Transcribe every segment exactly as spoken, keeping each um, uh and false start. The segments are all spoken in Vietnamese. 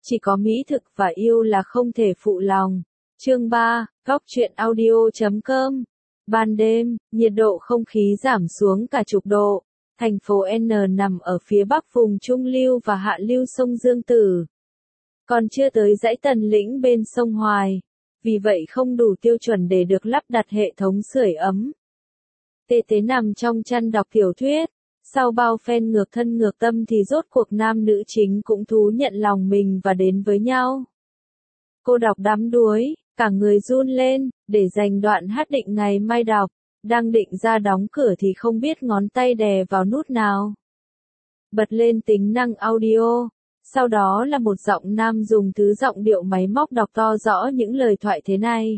Chỉ có mỹ thực và yêu là không thể phụ lòng. Chương ba, góc truyện audio chấm com. Ban đêm, nhiệt độ không khí giảm xuống cả chục độ. Thành phố N nằm ở phía bắc vùng trung lưu và hạ lưu sông Dương Tử. Còn chưa tới dãy Tần Lĩnh bên sông Hoài. Vì vậy không đủ tiêu chuẩn để được lắp đặt hệ thống sưởi ấm. Tê Tế nằm trong chăn đọc tiểu thuyết. Sau bao phen ngược thân ngược tâm thì rốt cuộc nam nữ chính cũng thú nhận lòng mình và đến với nhau. Cô đọc đắm đuối, cả người run lên, để dành đoạn hát định ngày mai đọc. Đang định ra đóng cửa thì không biết ngón tay đè vào nút nào. Bật lên tính năng audio. Sau đó là một giọng nam dùng thứ giọng điệu máy móc đọc to rõ những lời thoại thế này.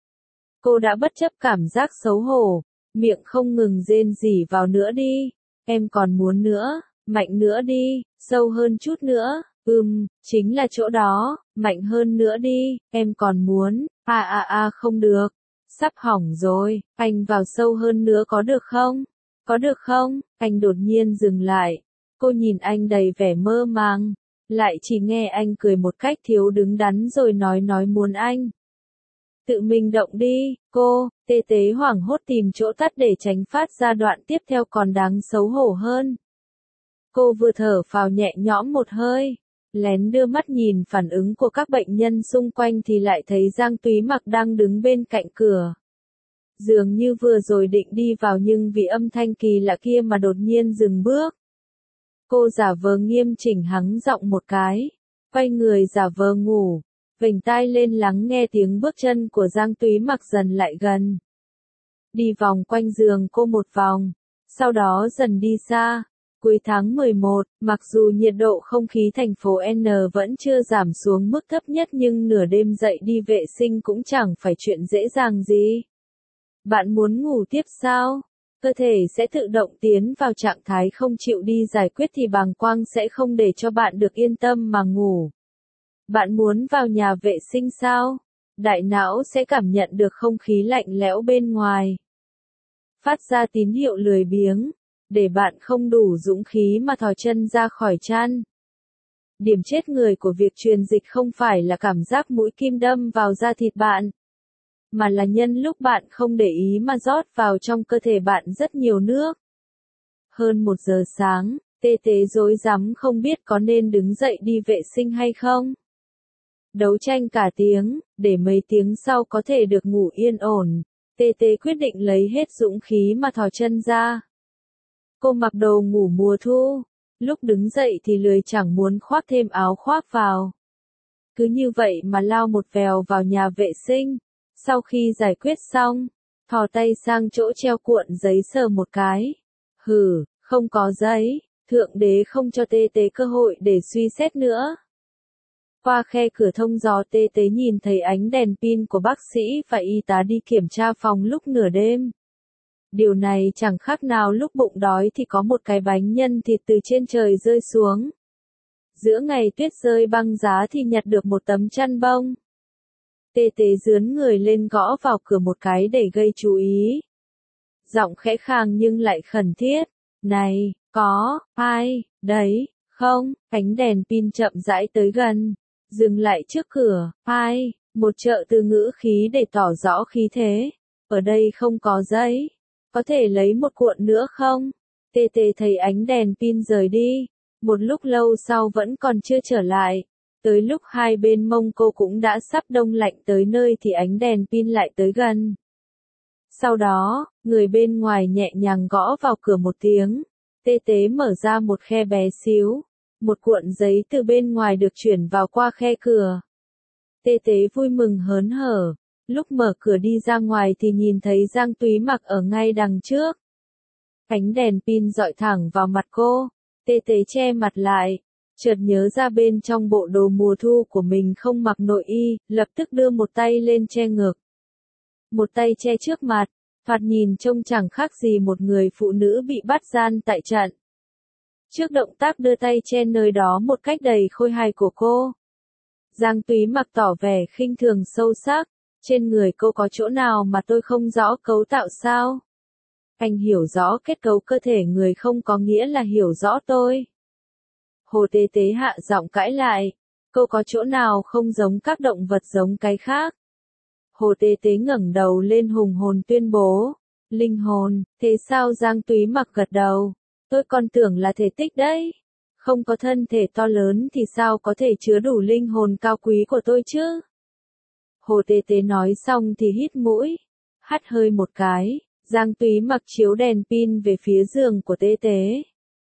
Cô đã bất chấp cảm giác xấu hổ, miệng không ngừng rên rỉ vào nữa đi. Em còn muốn nữa, mạnh nữa đi, sâu hơn chút nữa, ừm, chính là chỗ đó, mạnh hơn nữa đi, em còn muốn, à à à không được, sắp hỏng rồi, anh vào sâu hơn nữa có được không? Có được không? Anh đột nhiên dừng lại, cô nhìn anh đầy vẻ mơ màng, lại chỉ nghe anh cười một cách thiếu đứng đắn rồi nói nói muốn anh. Tự mình động đi, cô, Tê Tế hoảng hốt tìm chỗ tắt để tránh phát ra đoạn tiếp theo còn đáng xấu hổ hơn. Cô vừa thở phào nhẹ nhõm một hơi, lén đưa mắt nhìn phản ứng của các bệnh nhân xung quanh thì lại thấy Giang Túy Mặc đang đứng bên cạnh cửa. Dường như vừa rồi định đi vào nhưng vì âm thanh kỳ lạ kia mà đột nhiên dừng bước. Cô giả vờ nghiêm chỉnh hắng giọng một cái, quay người giả vờ ngủ. Vểnh tai lên lắng nghe tiếng bước chân của Giang Túy Mặc dần lại gần. Đi vòng quanh giường cô một vòng, sau đó dần đi xa. Cuối tháng mười một, mặc dù nhiệt độ không khí thành phố N vẫn chưa giảm xuống mức thấp nhất nhưng nửa đêm dậy đi vệ sinh cũng chẳng phải chuyện dễ dàng gì. Bạn muốn ngủ tiếp sao? Cơ thể sẽ tự động tiến vào trạng thái không chịu đi giải quyết thì bàng quang sẽ không để cho bạn được yên tâm mà ngủ. Bạn muốn vào nhà vệ sinh sao? Đại não sẽ cảm nhận được không khí lạnh lẽo bên ngoài. Phát ra tín hiệu lười biếng, để bạn không đủ dũng khí mà thò chân ra khỏi chăn. Điểm chết người của việc truyền dịch không phải là cảm giác mũi kim đâm vào da thịt bạn, mà là nhân lúc bạn không để ý mà rót vào trong cơ thể bạn rất nhiều nước. Hơn một giờ sáng, Tê Tế rối rắm không biết có nên đứng dậy đi vệ sinh hay không. Đấu tranh cả tiếng, để mấy tiếng sau có thể được ngủ yên ổn, Tê Tế quyết định lấy hết dũng khí mà thò chân ra. Cô mặc đồ ngủ mùa thu, lúc đứng dậy thì lười chẳng muốn khoác thêm áo khoác vào. Cứ như vậy mà lao một vèo vào nhà vệ sinh, sau khi giải quyết xong, thò tay sang chỗ treo cuộn giấy sờ một cái. Hừ, không có giấy, Thượng Đế không cho Tê Tế cơ hội để suy xét nữa. Qua khe cửa thông gió Tê Tế nhìn thấy ánh đèn pin của bác sĩ và y tá đi kiểm tra phòng lúc nửa đêm. Điều này chẳng khác nào lúc bụng đói thì có một cái bánh nhân thịt từ trên trời rơi xuống. Giữa ngày tuyết rơi băng giá thì nhặt được một tấm chăn bông. Tê Tế dướn người lên gõ vào cửa một cái để gây chú ý. Giọng khẽ khàng nhưng lại khẩn thiết. Này, có, ai, đấy, không? Ánh đèn pin chậm rãi tới gần. Dừng lại trước cửa, ai, một trợ từ ngữ khí để tỏ rõ khí thế. Ở đây không có giấy. Có thể lấy một cuộn nữa không? Tê Tế thấy ánh đèn pin rời đi. Một lúc lâu sau vẫn còn chưa trở lại. Tới lúc hai bên mông cô cũng đã sắp đông lạnh tới nơi thì ánh đèn pin lại tới gần. Sau đó, người bên ngoài nhẹ nhàng gõ vào cửa một tiếng. Tê Tế mở ra một khe bé xíu. Một cuộn giấy từ bên ngoài được chuyển vào qua khe cửa. Tê Tế vui mừng hớn hở. Lúc mở cửa đi ra ngoài thì nhìn thấy Giang Túy Mặc ở ngay đằng trước. Ánh đèn pin dọi thẳng vào mặt cô. Tê Tế che mặt lại. Chợt nhớ ra bên trong bộ đồ mùa thu của mình không mặc nội y, lập tức đưa một tay lên che ngực. Một tay che trước mặt, thoạt nhìn trông chẳng khác gì một người phụ nữ bị bắt gian tại trận. Trước động tác đưa tay che nơi đó một cách đầy khôi hài của cô, Giang Túy Mặc tỏ vẻ khinh thường sâu sắc. Trên người cô có chỗ nào mà tôi không rõ cấu tạo sao? Anh hiểu rõ kết cấu cơ thể người không có nghĩa là hiểu rõ tôi. Hồ Tê Tế hạ giọng cãi lại. Cô có chỗ nào không giống các động vật giống cái khác? Hồ Tế Tế ngẩng đầu lên hùng hồn tuyên bố. Linh hồn, thế sao Giang Túy Mặc gật đầu? Tôi còn tưởng là thể tích đấy. Không có thân thể to lớn thì sao có thể chứa đủ linh hồn cao quý của tôi chứ? Hồ Tế Tế nói xong thì hít mũi, hắt hơi một cái, Giang Túy Mặc chiếu đèn pin về phía giường của Tế Tế.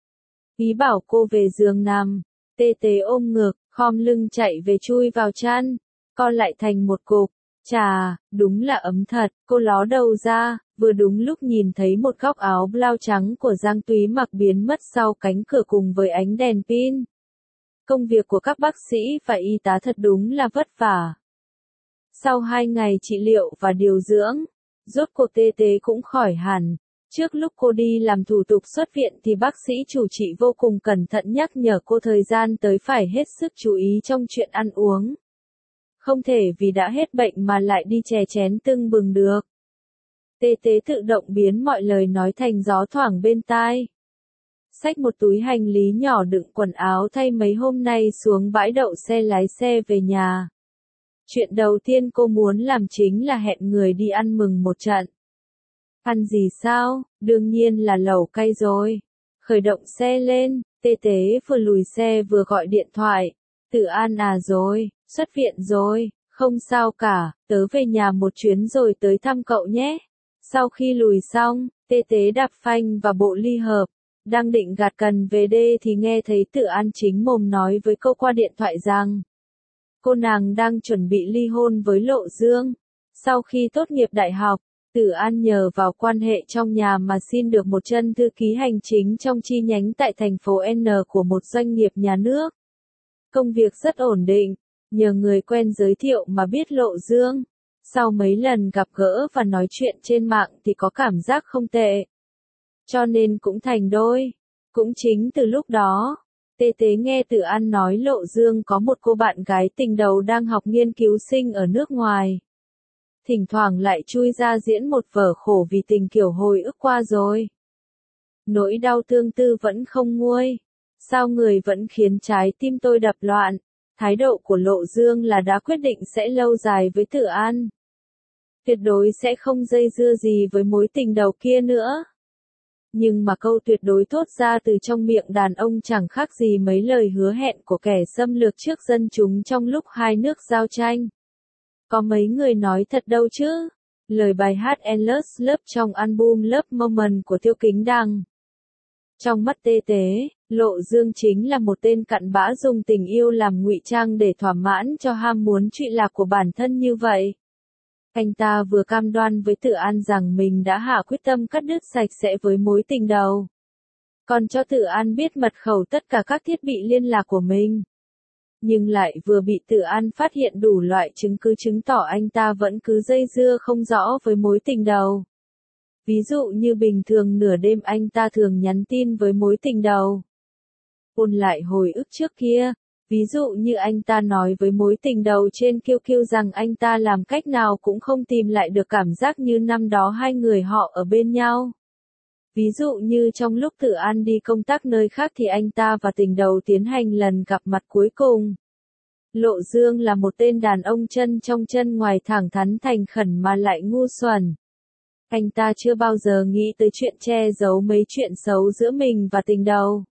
Ý bảo cô về giường nằm, Tế Tế ôm ngực, khom lưng chạy về chui vào chăn, co lại thành một cục. Chà, đúng là ấm thật, cô ló đầu ra, vừa đúng lúc nhìn thấy một góc áo blau trắng của Giang Túy Mặc biến mất sau cánh cửa cùng với ánh đèn pin. Công việc của các bác sĩ và y tá thật đúng là vất vả. Sau hai ngày trị liệu và điều dưỡng, rốt cuộc Tế Tế cũng khỏi hẳn. Trước lúc cô đi làm thủ tục xuất viện thì bác sĩ chủ trị vô cùng cẩn thận nhắc nhở cô thời gian tới phải hết sức chú ý trong chuyện ăn uống. Không thể vì đã hết bệnh mà lại đi chè chén tưng bừng được. Tế Tế tự động biến mọi lời nói thành gió thoảng bên tai. Xách một túi hành lý nhỏ đựng quần áo thay mấy hôm nay xuống bãi đậu xe lái xe về nhà. Chuyện đầu tiên cô muốn làm chính là hẹn người đi ăn mừng một trận. Ăn gì sao? Đương nhiên là lẩu cay rồi. Khởi động xe lên, Tế Tế vừa lùi xe vừa gọi điện thoại. Tự An à rồi, xuất viện rồi, không sao cả, tớ về nhà một chuyến rồi tới thăm cậu nhé. Sau khi lùi xong, Tế Tế đạp phanh và bộ ly hợp. Đang định gạt cần về đê thì nghe thấy Tự An chính mồm nói với cô qua điện thoại rằng cô nàng đang chuẩn bị ly hôn với Lộ Dương. Sau khi tốt nghiệp đại học, Tự An nhờ vào quan hệ trong nhà mà xin được một chân thư ký hành chính trong chi nhánh tại thành phố N của một doanh nghiệp nhà nước. Công việc rất ổn định, nhờ người quen giới thiệu mà biết Lộ Dương. Sau mấy lần gặp gỡ và nói chuyện trên mạng thì có cảm giác không tệ. Cho nên cũng thành đôi. Cũng chính từ lúc đó, Tế Tế nghe Tự An nói Lộ Dương có một cô bạn gái tình đầu đang học nghiên cứu sinh ở nước ngoài. Thỉnh thoảng lại chui ra diễn một vở khổ vì tình kiểu hồi ức qua rồi. Nỗi đau tương tư vẫn không nguôi. Sao người vẫn khiến trái tim tôi đập loạn. Thái độ của Lộ Dương là đã quyết định sẽ lâu dài với Tự An. Tuyệt đối sẽ không dây dưa gì với mối tình đầu kia nữa. Nhưng mà câu tuyệt đối thốt ra từ trong miệng đàn ông chẳng khác gì mấy lời hứa hẹn của kẻ xâm lược trước dân chúng trong lúc hai nước giao tranh. Có mấy người nói thật đâu chứ. Lời bài hát Endless Love trong album Love Moment của Tiêu Kính Đăng. Trong mắt Tế Tế, Lộ Dương chính là một tên cặn bã dùng tình yêu làm ngụy trang để thỏa mãn cho ham muốn trụy lạc của bản thân như vậy. Anh ta vừa cam đoan với Tự An rằng mình đã hạ quyết tâm cắt đứt sạch sẽ với mối tình đầu. Còn cho Tự An biết mật khẩu tất cả các thiết bị liên lạc của mình. Nhưng lại vừa bị Tự An phát hiện đủ loại chứng cứ chứng tỏ anh ta vẫn cứ dây dưa không rõ với mối tình đầu. Ví dụ như bình thường nửa đêm anh ta thường nhắn tin với mối tình đầu. Ôn lại hồi ức trước kia. Ví dụ như anh ta nói với mối tình đầu trên Q Q rằng anh ta làm cách nào cũng không tìm lại được cảm giác như năm đó hai người họ ở bên nhau. Ví dụ như trong lúc Tự An đi công tác nơi khác thì anh ta và tình đầu tiến hành lần gặp mặt cuối cùng. Lộ Dương là một tên đàn ông chân trong chân ngoài thẳng thắn thành khẩn mà lại ngu xuẩn. Anh ta chưa bao giờ nghĩ tới chuyện che giấu mấy chuyện xấu giữa mình và tình đầu.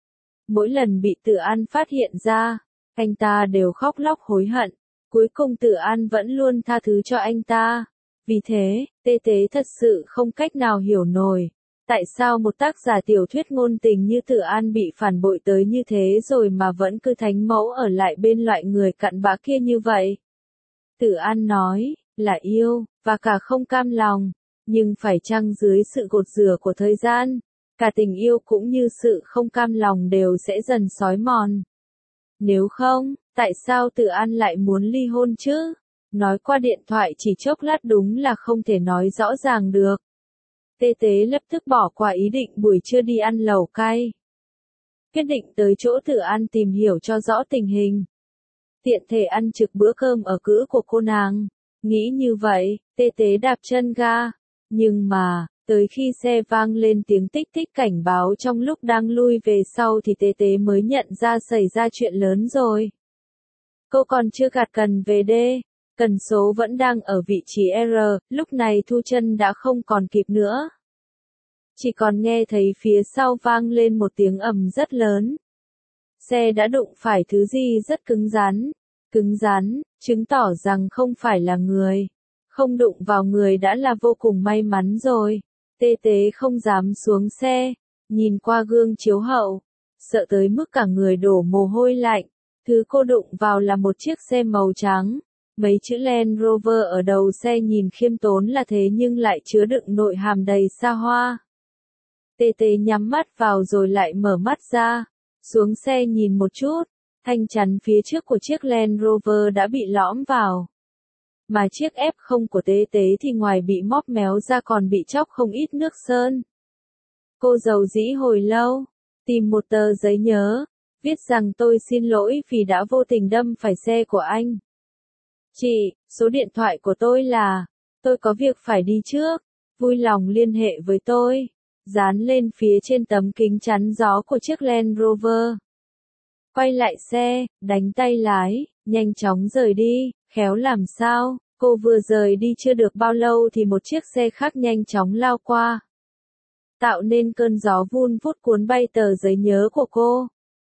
Mỗi lần bị Tự An phát hiện ra, anh ta đều khóc lóc hối hận. Cuối cùng Tự An vẫn luôn tha thứ cho anh ta. Vì thế, Tế Tế thật sự không cách nào hiểu nổi. Tại sao một tác giả tiểu thuyết ngôn tình như Tự An bị phản bội tới như thế rồi mà vẫn cứ thánh mẫu ở lại bên loại người cặn bã kia như vậy? Tự An nói, là yêu, và cả không cam lòng. Nhưng phải chăng dưới sự gột rửa của thời gian, cả tình yêu cũng như sự không cam lòng đều sẽ dần xói mòn. Nếu không, tại sao Tự An lại muốn ly hôn chứ? Nói qua điện thoại chỉ chốc lát đúng là không thể nói rõ ràng được. Tế Tế lập tức bỏ qua ý định buổi trưa đi ăn lẩu cay. Quyết định tới chỗ Tự An tìm hiểu cho rõ tình hình. Tiện thể ăn trực bữa cơm ở cữ của cô nàng. Nghĩ như vậy, Tế Tế đạp chân ga. Nhưng mà, tới khi xe vang lên tiếng tích tích cảnh báo trong lúc đang lui về sau thì Tế Tế mới nhận ra xảy ra chuyện lớn rồi. Cô còn chưa gạt cần về D. Cần số vẫn đang ở vị trí R, lúc này Thu Chân đã không còn kịp nữa. Chỉ còn nghe thấy phía sau vang lên một tiếng ầm rất lớn. Xe đã đụng phải thứ gì rất cứng rắn. Cứng rắn, chứng tỏ rằng không phải là người. Không đụng vào người đã là vô cùng may mắn rồi. Tê Tế không dám xuống xe, nhìn qua gương chiếu hậu, sợ tới mức cả người đổ mồ hôi lạnh. Thứ cô đụng vào là một chiếc xe màu trắng. Mấy chữ Land Rover ở đầu xe nhìn khiêm tốn là thế nhưng lại chứa đựng nội hàm đầy xa hoa. Tê Tế nhắm mắt vào rồi lại mở mắt ra, xuống xe nhìn một chút, thanh chắn phía trước của chiếc Land Rover đã bị lõm vào. Mà chiếc ép không của Tê Tế thì ngoài bị móp méo ra còn bị chóc không ít nước sơn. Cô dầu dĩ hồi lâu, tìm một tờ giấy nhớ, viết rằng tôi xin lỗi vì đã vô tình đâm phải xe của anh. Chị, số điện thoại của tôi là, tôi có việc phải đi trước, vui lòng liên hệ với tôi. Dán lên phía trên tấm kính chắn gió của chiếc Land Rover. Quay lại xe, đánh tay lái, nhanh chóng rời đi, khéo làm sao, cô vừa rời đi chưa được bao lâu thì một chiếc xe khác nhanh chóng lao qua. Tạo nên cơn gió vun vút cuốn bay tờ giấy nhớ của cô.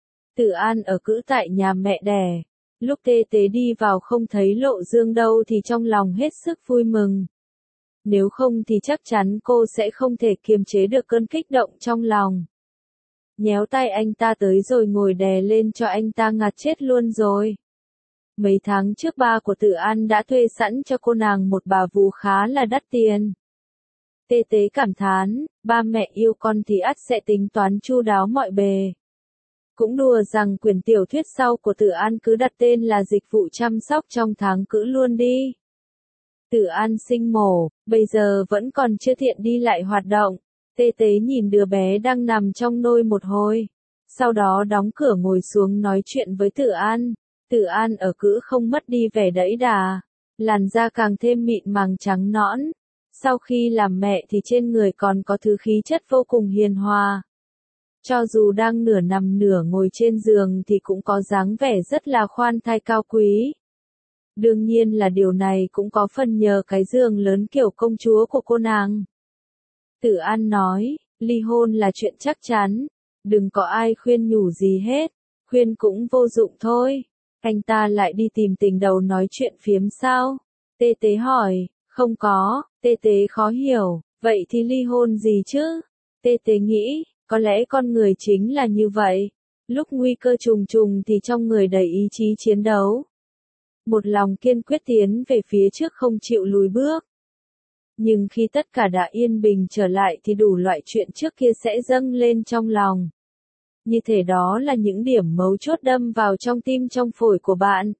Tử An ở cữ tại nhà mẹ đẻ. Lúc Tê Tế đi vào không thấy Lộ Dương đâu thì trong lòng hết sức vui mừng. Nếu không thì chắc chắn cô sẽ không thể kiềm chế được cơn kích động trong lòng. Nhéo tay anh ta tới rồi ngồi đè lên cho anh ta ngạt chết luôn rồi. Mấy tháng trước ba của Tử An đã thuê sẵn cho cô nàng một bà vú khá là đắt tiền. Tê Tế cảm thán, ba mẹ yêu con thì ắt sẽ tính toán chu đáo mọi bề. Cũng đùa rằng quyển tiểu thuyết sau của Tử An cứ đặt tên là dịch vụ chăm sóc trong tháng cữ luôn đi. Tử An sinh mổ, bây giờ vẫn còn chưa tiện đi lại hoạt động. Tê Tế nhìn đứa bé đang nằm trong nôi một hồi. Sau đó đóng cửa ngồi xuống nói chuyện với Tử An. Tử An ở cữ không mất đi vẻ đẫy đà. Làn da càng thêm mịn màng trắng nõn. Sau khi làm mẹ thì trên người còn có thứ khí chất vô cùng hiền hòa. Cho dù đang nửa nằm nửa ngồi trên giường thì cũng có dáng vẻ rất là khoan thai cao quý. Đương nhiên là điều này cũng có phần nhờ cái giường lớn kiểu công chúa của cô nàng. Tử An nói, ly hôn là chuyện chắc chắn, đừng có ai khuyên nhủ gì hết, khuyên cũng vô dụng thôi. Anh ta lại đi tìm tình đầu nói chuyện phiếm sao? Tê Tế hỏi, không có. Tê Tế khó hiểu, vậy thì ly hôn gì chứ? Tê Tế nghĩ, có lẽ con người chính là như vậy. Lúc nguy cơ trùng trùng thì trong người đầy ý chí chiến đấu. Một lòng kiên quyết tiến về phía trước không chịu lùi bước. Nhưng khi tất cả đã yên bình trở lại thì đủ loại chuyện trước kia sẽ dâng lên trong lòng. Như thể đó là những điểm mấu chốt đâm vào trong tim trong phổi của bạn.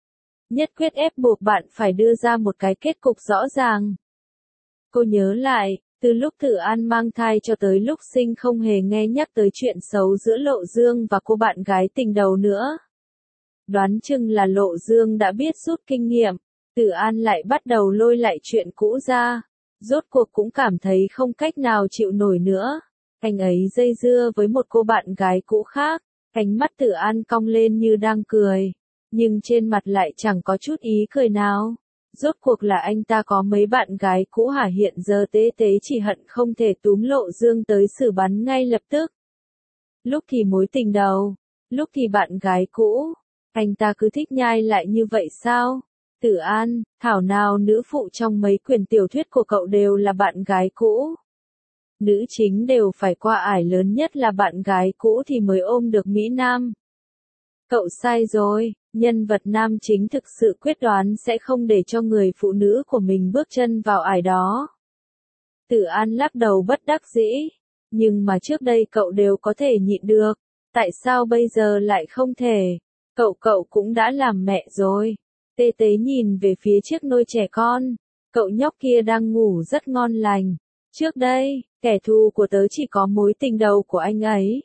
Nhất quyết ép buộc bạn phải đưa ra một cái kết cục rõ ràng. Cô nhớ lại, từ lúc Tử An mang thai cho tới lúc sinh không hề nghe nhắc tới chuyện xấu giữa Lộ Dương và cô bạn gái tình đầu nữa. Đoán chừng là Lộ Dương đã biết rút kinh nghiệm, Tử An lại bắt đầu lôi lại chuyện cũ ra. Rốt cuộc cũng cảm thấy không cách nào chịu nổi nữa. Anh ấy dây dưa với một cô bạn gái cũ khác, ánh mắt Tử An cong lên như đang cười. Nhưng trên mặt lại chẳng có chút ý cười nào. Rốt cuộc là anh ta có mấy bạn gái cũ hả? Hiện giờ Tế Tế chỉ hận không thể túm Lộ Dương tới xử bắn ngay lập tức. Lúc thì mối tình đầu, lúc thì bạn gái cũ. Anh ta cứ thích nhai lại như vậy sao? Tử An, thảo nào nữ phụ trong mấy quyển tiểu thuyết của cậu đều là bạn gái cũ. Nữ chính đều phải qua ải lớn nhất là bạn gái cũ thì mới ôm được Mỹ Nam. Cậu sai rồi, nhân vật nam chính thực sự quyết đoán sẽ không để cho người phụ nữ của mình bước chân vào ải đó. Tử An lắc đầu bất đắc dĩ, nhưng mà trước đây cậu đều có thể nhịn được, tại sao bây giờ lại không thể? Cậu cậu cũng đã làm mẹ rồi. Tê Tế nhìn về phía chiếc nôi trẻ con, cậu nhóc kia đang ngủ rất ngon lành. Trước đây, kẻ thù của tớ chỉ có mối tình đầu của anh ấy.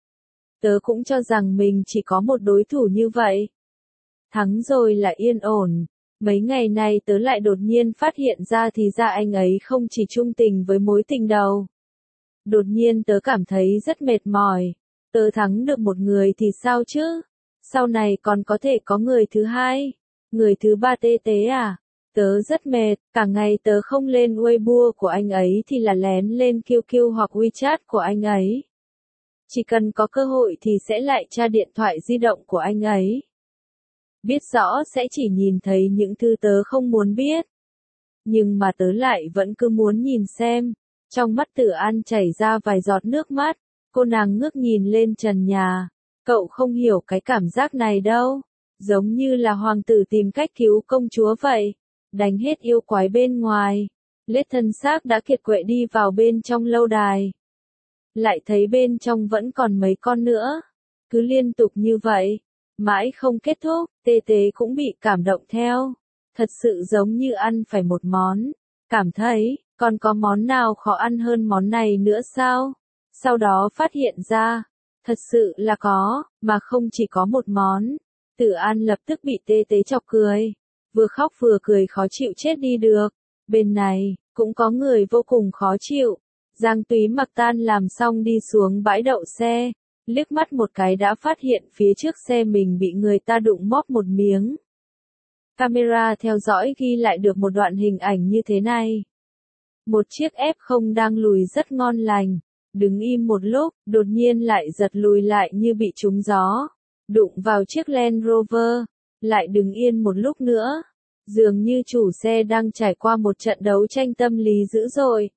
Tớ cũng cho rằng mình chỉ có một đối thủ như vậy. Thắng rồi là yên ổn. Mấy ngày nay tớ lại đột nhiên phát hiện ra thì ra anh ấy không chỉ trung tình với mối tình đầu. Đột nhiên tớ cảm thấy rất mệt mỏi. Tớ thắng được một người thì sao chứ? Sau này còn có thể có người thứ hai, người thứ ba tê tế à? Tớ rất mệt, cả ngày tớ không lên Weibo của anh ấy thì là lén lên quy quy hoặc WeChat của anh ấy. Chỉ cần có cơ hội thì sẽ lại tra điện thoại di động của anh ấy. Biết rõ sẽ chỉ nhìn thấy những thứ tớ không muốn biết. Nhưng mà tớ lại vẫn cứ muốn nhìn xem. Trong mắt Tử An chảy ra vài giọt nước mắt, cô nàng ngước nhìn lên trần nhà. Cậu không hiểu cái cảm giác này đâu. Giống như là hoàng tử tìm cách cứu công chúa vậy. Đánh hết yêu quái bên ngoài. Lết thân xác đã kiệt quệ đi vào bên trong lâu đài. Lại thấy bên trong vẫn còn mấy con nữa. Cứ liên tục như vậy. Mãi không kết thúc, tê tế cũng bị cảm động theo. Thật sự giống như ăn phải một món. Cảm thấy, còn có món nào khó ăn hơn món này nữa sao? Sau đó phát hiện ra, thật sự là có, mà không chỉ có một món. Tử An lập tức bị tê tế chọc cười. Vừa khóc vừa cười khó chịu chết đi được. Bên này, cũng có người vô cùng khó chịu. Giang Túy mặc tan làm xong đi xuống bãi đậu xe. Liếc mắt một cái đã phát hiện phía trước xe mình bị người ta đụng móp một miếng. Camera theo dõi ghi lại được một đoạn hình ảnh như thế này. Một chiếc ép không đang lùi rất ngon lành. Đứng im một lúc, đột nhiên lại giật lùi lại như bị trúng gió. Đụng vào chiếc Land Rover. Lại đứng yên một lúc nữa. Dường như chủ xe đang trải qua một trận đấu tranh tâm lý dữ dội.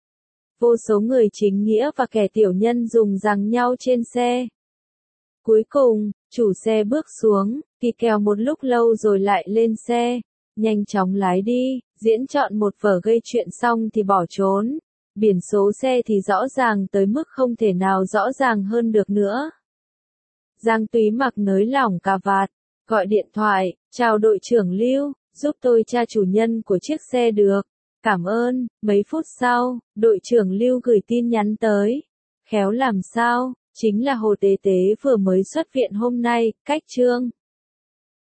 Vô số người chính nghĩa và kẻ tiểu nhân dùng giằng nhau trên xe. Cuối cùng, chủ xe bước xuống, kỳ kèo một lúc lâu rồi lại lên xe. Nhanh chóng lái đi, diễn chọn một vở gây chuyện xong thì bỏ trốn. Biển số xe thì rõ ràng tới mức không thể nào rõ ràng hơn được nữa. Giang Túy mặc nới lỏng cà vạt, gọi điện thoại, chào đội trưởng Lưu, giúp tôi tra chủ nhân của chiếc xe được. Cảm ơn, mấy phút sau, đội trưởng Lưu gửi tin nhắn tới. Khéo làm sao, chính là Hồ Tế Tế vừa mới xuất viện hôm nay, cách chương.